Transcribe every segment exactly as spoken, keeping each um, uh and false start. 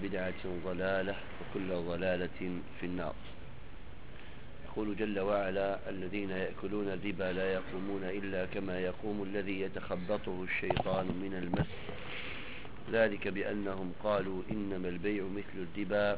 بدعة ضلالة وكل ضلالة في النار. يقول جل وعلا: الذين يأكلون الربا لا يقومون إلا كما يقوم الذي يتخبطه الشيطان من المس، ذلك بأنهم قالوا إنما البيع مثل الربا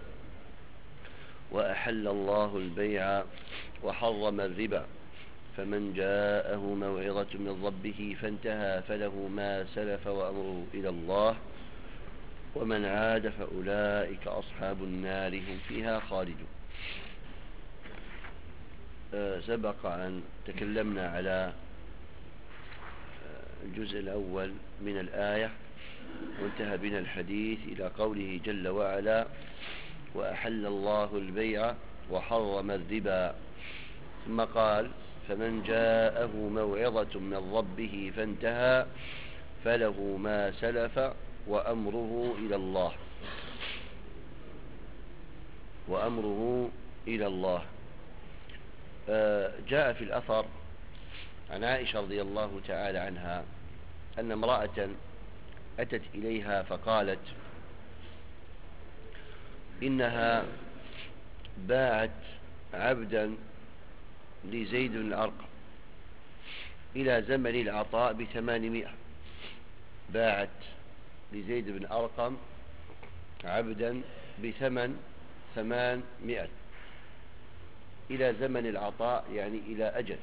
وأحل الله البيع وحرم الربا، فمن جاءه موعظة من ربه فانتهى فله ما سلف وأمره إلى الله ومن عاد فأولئك أصحاب النار هم فيها خالدون. أه سبق أن تكلمنا على الجزء الأول من الآية، وانتهى بنا الحديث إلى قوله جل وعلا: وأحل الله البيع وحرم الربا، ثم قال: فمن جاءه موعظة من ربه فانتهى فله ما سلف وأمره إلى الله وأمره إلى الله. آه جاء في الأثر عن عائشة رضي الله تعالى عنها أن امرأة أتت إليها فقالت إنها باعت عبدا لزيد بن أرقم إلى زمن العطاء بثمانمائة، باعت لزيد بن أرقم عبدا بثمن ثمانمائة إلى زمن العطاء، يعني إلى أجل.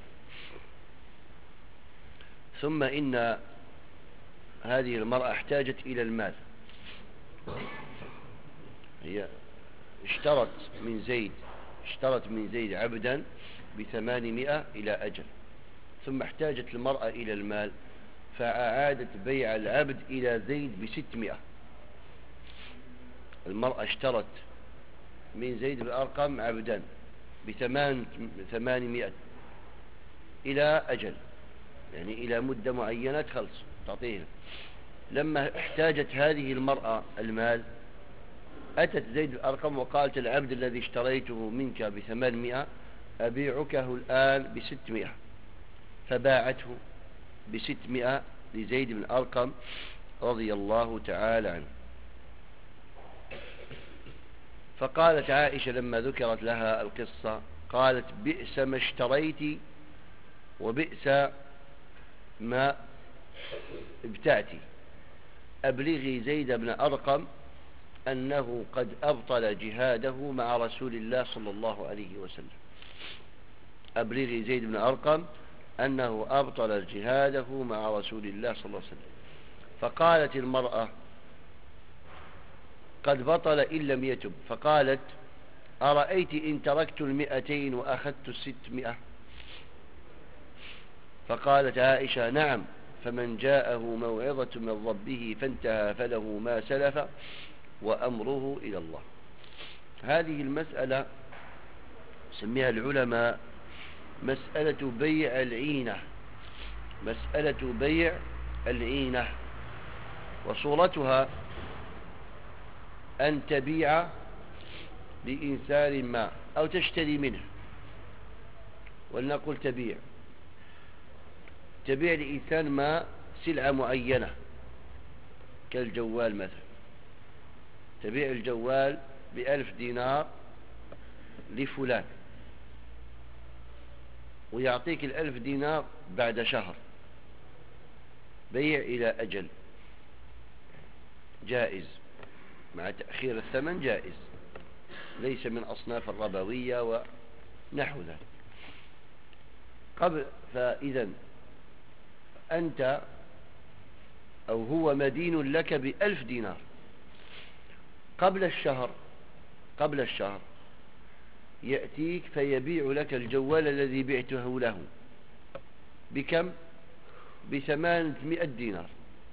ثم إن هذه المرأة احتاجت إلى المال، هي اشترت من زيد اشترت من زيد عبدا بثمانمائة إلى أجل، ثم احتاجت المرأة إلى المال فأعادت بيع العبد إلى زيد بستمائة. المرأة اشترت من زيد بن أرقم عبدا بثمانمائة إلى أجل، يعني إلى مدة معينة خلص تعطيها. لما احتاجت هذه المرأة المال أتت زيد بن أرقم وقالت: العبد الذي اشتريته منك بثمانمائة أبيعكه الآن بستمائة، فباعته بستمائة لزيد بن أرقم رضي الله تعالى عنه. فقالت عائشة لما ذكرت لها القصة، قالت: بئس ما اشتريت وبئس ما ابتعتي، أبلغي زيد بن أرقم أنه قد أبطل جهاده مع رسول الله صلى الله عليه وسلم، أبلغي زيد بن أرقم أنه أبطل جهاده مع رسول الله صلى الله عليه وسلم. فقالت المرأة: قد بطل إن لم يتب. فقالت: أرأيت إن تركت المئتين وأخذت الستمائة؟ فقالت عائشة: نعم، فمن جاءه موعظة من ربه فانتهى فله ما سلف وأمره إلى الله. هذه المسألة سميها العلماء مسألة بيع العينة، مسألة بيع العينة، وصورتها أن تبيع لإنسان ما أو تشتري منه، ولنقل تبيع تبيع لإنسان ما سلعة معينة كالجوال مثلا، تبيع الجوال بألف دينار لفلان ويعطيك الألف دينار بعد شهر، بيع إلى أجل جائز، مع تأخير الثمن جائز، ليس من أصناف الربوية ونحو ذلك. قبل فإذا أنت أو هو مدين لك بألف دينار، قبل الشهر قبل الشهر يأتيك فيبيع لك الجوال الذي بعته له بكم؟ بثمانمائة دينار.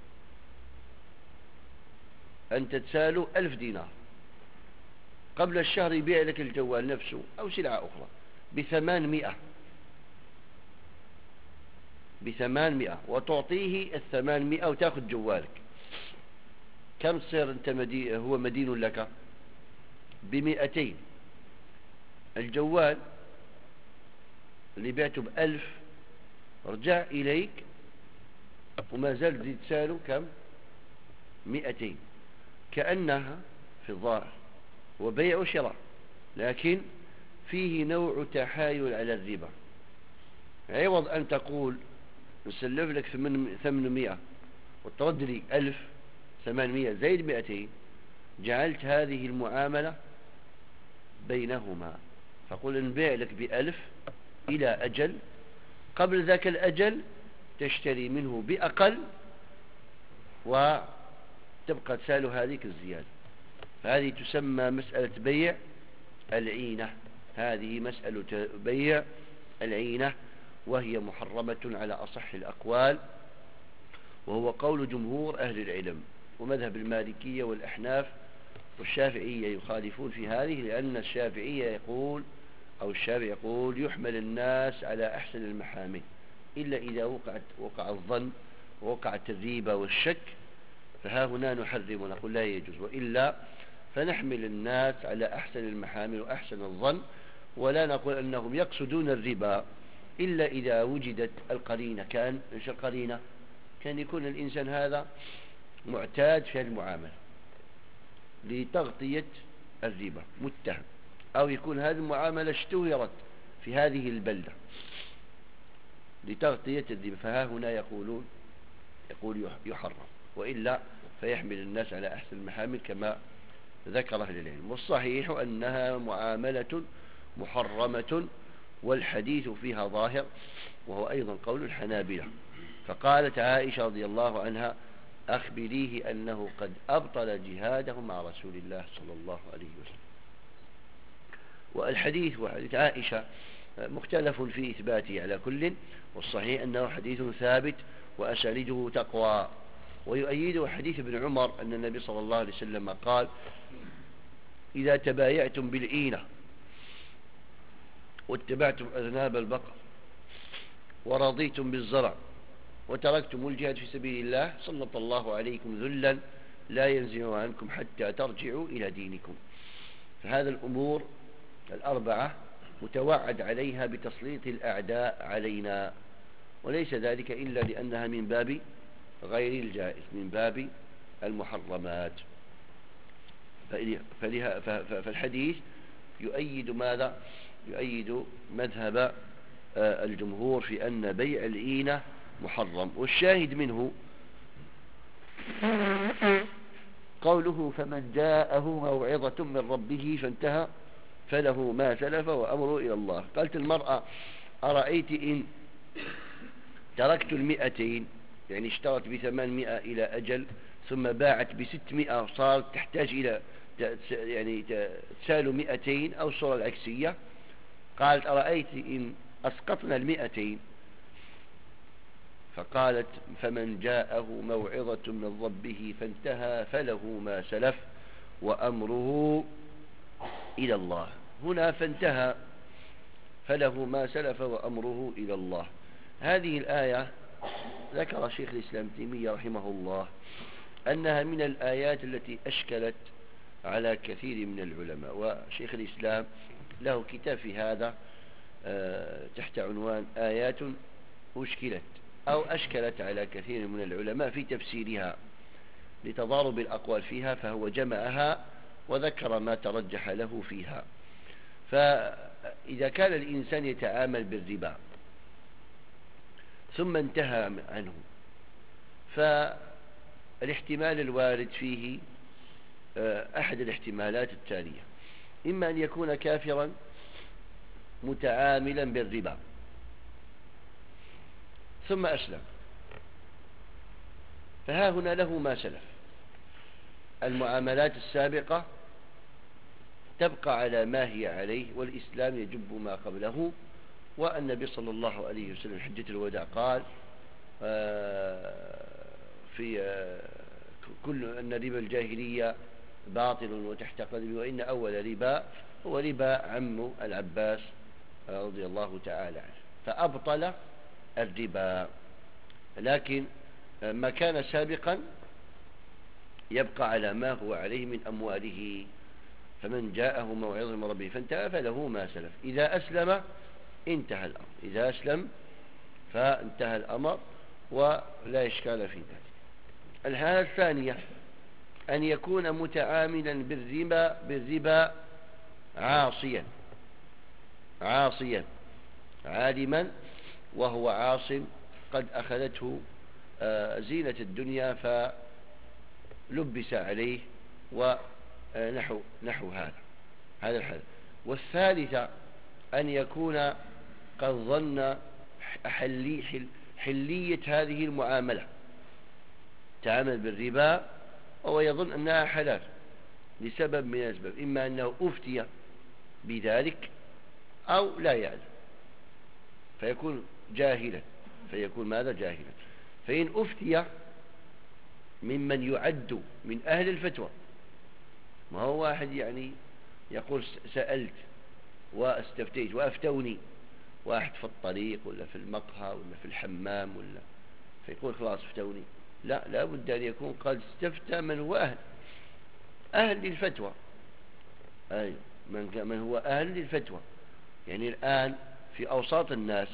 أنت تساله ألف دينار، قبل الشهر يبيع لك الجوال نفسه أو سلعة أخرى بثمانمائة بثمانمائة وتعطيه الثمانمائة وتأخذ جوالك. كم تصير أنت مدين هو مدين لك؟ بمئتين. الجوال اللي بعته بألف رجع إليك وما زال تزيد سعره كم؟ مئتين. كأنها في الظاهر وبيع وشراء، لكن فيه نوع تحايل على الربا. عوض أن تقول نسلف لك ثمانمائة وترد لي ألف ثمانمائة زائد مئتين، جعلت هذه المعاملة بينهما، فقل نبيع لك بألف إلى أجل، قبل ذاك الأجل تشتري منه بأقل وتبقى تسال هذه الزيادة. فهذه تسمى مسألة بيع العينة، هذه مسألة بيع العينة، وهي محرمة على أصح الأقوال، وهو قول جمهور أهل العلم، ومذهب المالكية والأحناف والشافعية يخالفون في هذه، لأن الشافعية يقول أو الشافعي يقول يحمل الناس على أحسن المحامل، إلا إذا وقعت وقع الظن ووقعت الريبة والشك، فها هنا نحرم ونقول لا يجوز، وإلا فنحمل الناس على أحسن المحامل وأحسن الظن، ولا نقول أنهم يقصدون الربا إلا إذا وجدت القرينة. كان إيش القرينة؟ كان يكون الإنسان هذا معتاد في المعاملة لتغطية الربا متهم، أو يكون هذه المعاملة اشتهرت في هذه البلدة لتغطية الربا، فها هنا يقولون يقول يحرم، وإلا فيحمل الناس على أحسن المحامل كما ذكر أهل العلم. والصحيح أنها معاملة محرمة، والحديث فيها ظاهر، وهو أيضا قول الحنابلة. فقالت عائشة رضي الله عنها أخبريه أنه قد أبطل جهاده مع رسول الله صلى الله عليه وسلم. والحديث وحديث عائشة مختلف في إثباته على كل، والصحيح أنه حديث ثابت وأسانيده تقوى. ويؤيده حديث ابن عمر أن النبي صلى الله عليه وسلم قال إذا تبايعتم بالعينة واتبعتم أذناب البقر ورضيتم بالزرع وتركتم الجهاد في سبيل الله سلط الله عليكم ذلا لا ينزع عنكم حتى ترجعوا إلى دينكم. فهذا الأمور الأربعة متوعد عليها بتسليط الأعداء علينا، وليس ذلك إلا لأنها من باب غير الجائز، من باب المحرمات. فالحديث يؤيد ماذا؟ يؤيد مذهب الجمهور في أن بيع العينة محرم. والشاهد منه قوله فمن جاءه موعظة من ربه فانتهى فله ما سلف وأمره إلى الله. قالت المرأة أرأيت إن تركت المئتين، يعني اشترت بثمانمائة إلى أجل ثم باعت بستمائة وصارت تحتاج إلى يعني تسال مئتين أو الصورة العكسية. قالت أرأيت إن أسقطنا المئتين، فقالت فمن جاءه موعظة من ربه فانتهى فله ما سلف وأمره إلى الله. هنا فانتهى فله ما سلف وأمره إلى الله. هذه الآية ذكر شيخ الإسلام تيمية رحمه الله أنها من الآيات التي أشكلت على كثير من العلماء، وشيخ الإسلام له كتاب في هذا تحت عنوان آيات أشكلت أو أشكلت على كثير من العلماء في تفسيرها لتضارب الأقوال فيها، فهو جمعها وذكر ما ترجح له فيها. فإذا كان الإنسان يتعامل بالربا ثم انتهى عنه، فالاحتمال الوارد فيه أحد الاحتمالات التالية: إما أن يكون كافرا متعاملا بالربا ثم أسلم، فها هنا له ما سلف، المعاملات السابقة تبقى على ما هي عليه، والإسلام يجب ما قبله. والنبي صلى الله عليه وسلم حجة الوداع قال في كل أن ربا الجاهلية باطل وتحت قدمه، وإن أول ربا هو ربا عم العباس رضي الله تعالى عنه، فأبطل الربا. لكن ما كان سابقا يبقى على ما هو عليه من أمواله. فمن جاءه موعظة من ربه فانتهى فله ما سلف. إذا أسلم انتهى الأمر، إذا أسلم فانتهى الأمر ولا إشكال في ذلك. الحالة الثانية أن يكون متعاملا بالربا بالربا عاصيا عاصيا عالما وهو عاص قد أخذته زينة الدنيا فلبس عليه ونحو نحو هذا هذا الحال. والثالثة أن يكون قد ظن حلي حل حلية هذه المعاملة، تعامل بالربا وهو يظن أنها حلال لسبب من الأسباب، إما أنه أفتي بذلك أو لا يعلم فيكون جاهلا فيكون ماذا جاهلا. فإن أفتي ممن يعد من أهل الفتوى، ما هو واحد يعني يقول سألت واستفتيت وأفتوني، واحد في الطريق ولا في المقهى ولا في الحمام ولا فيقول خلاص افتوني، لا لا بد أن يكون قد استفتى من هو أهل أهل للفتوى. أي من, من هو أهل للفتوى. يعني الآن في أوساط الناس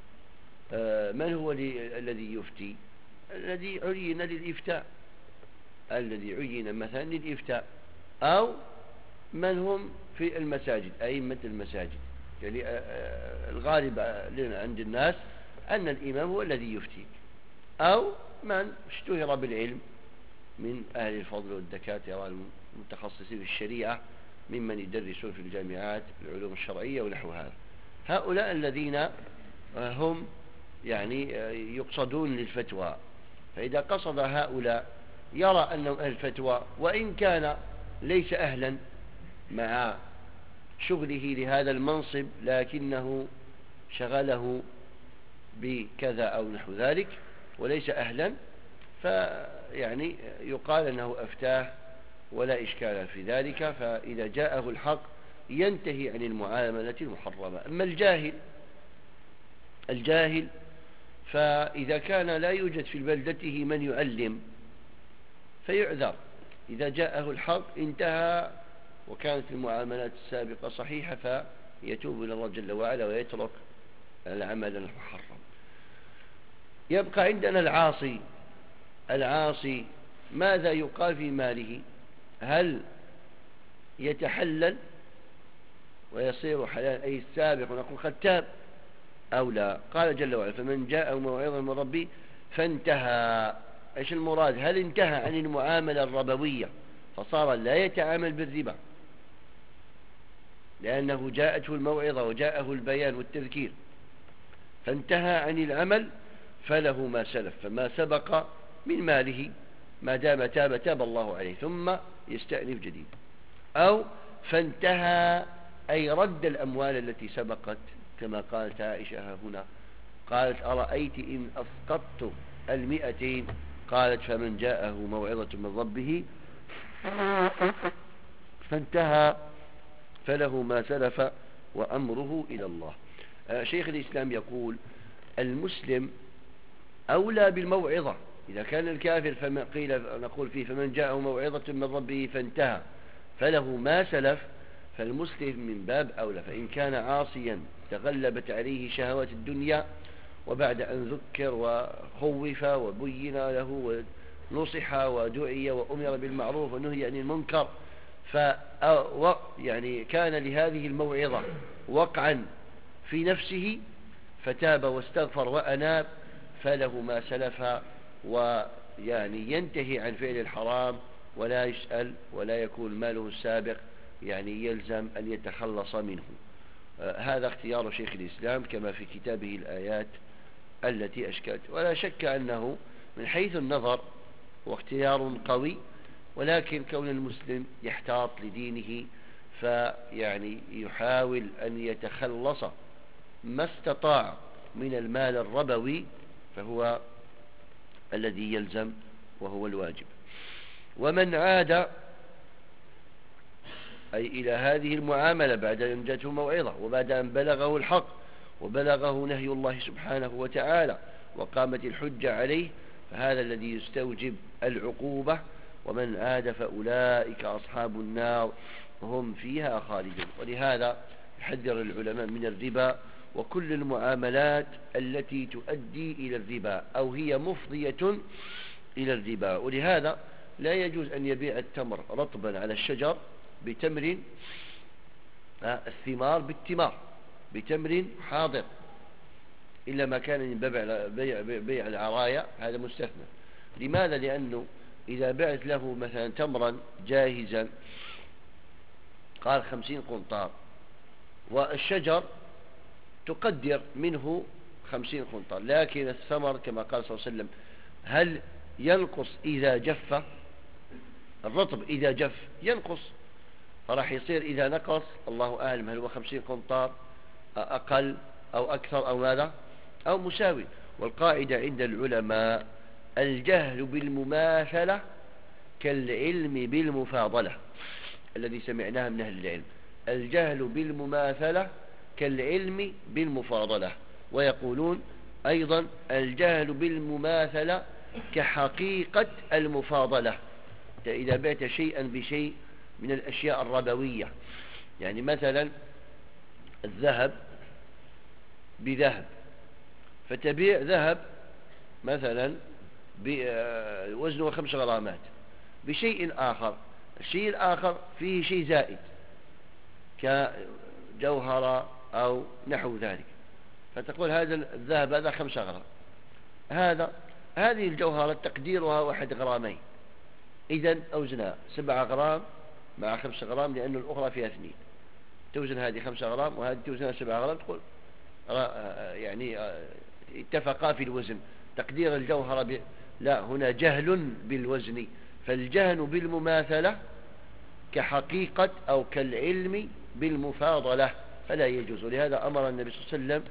من هو الذي يفتي؟ الذي عين للإفتاء، الذي عين مثلا للإفتاء، أو من هم في المساجد أئمة المساجد. يعني الغالب عند الناس أن الإمام هو الذي يفتي، أو من اشتهر بالعلم من أهل الفضل والدكاترة المتخصصين في الشريعة ممن يدرسون في الجامعات العلوم الشرعية ونحو هذا. هؤلاء الذين هم يعني يقصدون للفتوى. فإذا قصد هؤلاء يرى أنهم أهل الفتوى وإن كان ليس أهلا مع شغله لهذا المنصب، لكنه شغله بكذا أو نحو ذلك وليس أهلا، فيعني يقال أنه أفتاه ولا إشكال في ذلك. فإذا جاءه الحق ينتهي عن المعاملة المحرمة. أما الجاهل الجاهل فإذا كان لا يوجد في بلدته من يعلم فيعذر، إذا جاءه الحق انتهى وكانت المعاملات السابقة صحيحة فيتوب إلى الله جل وعلا ويترك العمل المحرم. يبقى عندنا العاصي. العاصي ماذا يقال في ماله؟ هل يتحلل ويصير حلال أي السابق ونقول قد تاب أو لا؟ قال جل وعلا فمن جاءه موعظة من ربه فانتهى. إيش المراد؟ هل انتهى عن المعاملة الربوية فصار لا يتعامل بالربا لأنه جاءته الموعظة وجاءه البيان والتذكير فانتهى عن العمل فله ما سلف، فما سبق من ماله ما دام تاب تاب الله عليه ثم يستأنف جديد. أو فانتهى أي رد الأموال التي سبقت كما قالت عائشة هنا، قالت أرأيت إن أسقطت المئتين؟ قالت فمن جاءه موعظة من ربه فانتهى فله ما سلف وأمره إلى الله. شيخ الإسلام يقول المسلم أولى بالموعظة. إذا كان الكافر فما قيل نقول فيه فمن جاءه موعظة من ربه فانتهى فله ما سلف، فالمسلم من باب أولى. فإن كان عاصيا تغلبت عليه شهوات الدنيا وبعد أن ذكر وخوف وبين له ونصح ودعي وأمر بالمعروف ونهي عن المنكر ف يعني كان لهذه الموعظة وقعا في نفسه فتاب واستغفر وأناب فله ما سلف، ويعني ينتهي عن فعل الحرام ولا يسأل ولا يكون ماله السابق يعني يلزم أن يتخلص منه. آه هذا اختيار شيخ الإسلام كما في كتابه الآيات التي أشكلت. ولا شك أنه من حيث النظر واختيار قوي، ولكن كون المسلم يحتاط لدينه فيعني يحاول أن يتخلص ما استطاع من المال الربوي فهو الذي يلزم وهو الواجب. ومن عاد أي إلى هذه المعاملة بعد أن جاءته موعظة وبعد أن بلغه الحق وبلغه نهي الله سبحانه وتعالى وقامت الحجة عليه فهذا الذي يستوجب العقوبة. ومن عاد فأولئك أصحاب النار هم فيها خالدون. ولهذا يحذر العلماء من الربا وكل المعاملات التي تؤدي إلى الربا أو هي مفضية إلى الربا. ولهذا لا يجوز أن يبيع التمر رطبا على الشجر بتمر الثمار بالثمار بتمر حاضر، إلا ما كان من بيع, بيع, بيع العرايا، هذا مستثنى. لماذا؟ لأنه إذا بعت له مثلا تمرا جاهزا قال خمسين قنطار، والشجر تقدر منه خمسين قنطار، لكن الثمر كما قال صلى الله عليه وسلم هل ينقص إذا جف؟ الرطب إذا جف ينقص، فراح يصير إذا نقص الله أعلم هل هو خمسين قنطار أقل أو أكثر أو ماذا أو مساوي. والقاعدة عند العلماء الجهل بالمماثلة كالعلم بالمفاضلة، الذي سمعناه من أهل العلم، الجهل بالمماثلة كالعلم بالمفاضلة. ويقولون أيضا الجهل بالمماثلة كحقيقة المفاضلة. إذا بعت شيئا بشيء من الأشياء الربوية، يعني مثلا الذهب بذهب، فتبيع ذهب مثلا بوزنه خمس غرامات بشيء آخر، الشيء الآخر فيه شيء زائد كجوهرة أو نحو ذلك، فتقول هذا الذهب هذا خمس غرام، هذا هذه الجوهرة تقديرها واحد غرامين، إذن أوزنها سبعة غرام مع خمسة غرام، لأن الأخرى فيها اثنين، توزن هذه خمسة غرام وهذه توزنها سبعة غرام، تقول يعني اتفقا في الوزن تقدير الجوهرة ب... لا، هنا جهل بالوزن، فالجهل بالمماثلة كحقيقة أو كالعلم بالمفاضلة فلا يجوز. ولهذا أمر النبي صلى الله عليه وسلم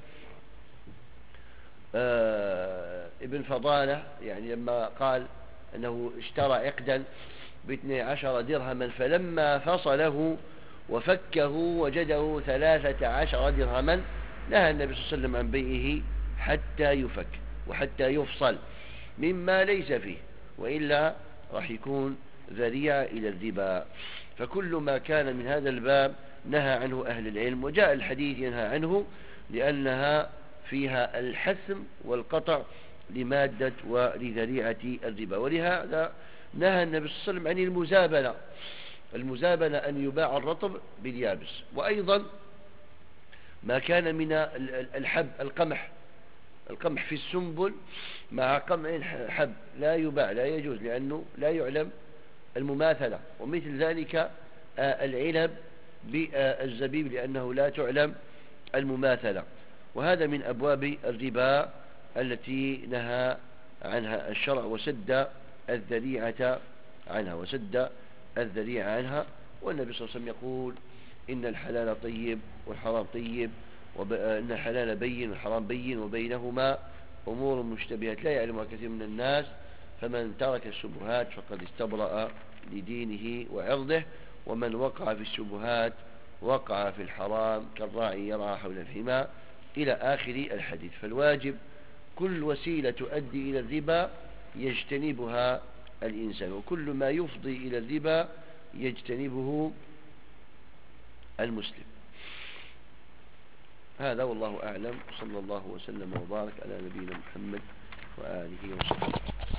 آه ابن فضالة، يعني لما قال أنه اشترى عقدا باثني عشر درهما فلما فصله وفكه وجده ثلاثة عشر درهما، نهى النبي صلى الله عليه وسلم عن بيعه حتى يفك وحتى يفصل مما ليس فيه، وإلا راح يكون ذريعة إلى الربا. فكل ما كان من هذا الباب نهى عنه أهل العلم، وجاء الحديث ينهى عنه لأنها فيها الحسم والقطع لمادة ولذريعة الربا. ولهذا نهى النبي صلى الله عليه وسلم عن المزابنة، المزابنة أن يباع الرطب باليابس. وأيضا ما كان من الحب القمح، القمح في السنبل مع قمع الحب لا يباع، لا يجوز، لأنه لا يعلم المماثلة. ومثل ذلك العنب بالزبيب لأنه لا تعلم المماثلة. وهذا من أبواب الربا التي نهى عنها الشرع وسد الذريعة عنها وسد الذريعة عنها. والنبي صلى الله عليه وسلم يقول إن الحلال طيب والحرام طيب، وإن الحلال بين والحرام بين وبينهما أمور مشتبهات لا يعلمها كثير من الناس، فمن ترك الشبهات فقد استبرأ لدينه وعرضه، ومن وقع في الشبهات وقع في الحرام كالراعي يرعى حول الحمى إلى آخر الحديث. فالواجب كل وسيلة تؤدي إلى الربا يجتنبها الإنسان، وكل ما يفضي إلى الربا يجتنبه المسلم. هذا والله أعلم، صلى الله وسلم وبارك على نبينا محمد وآله وصحبه.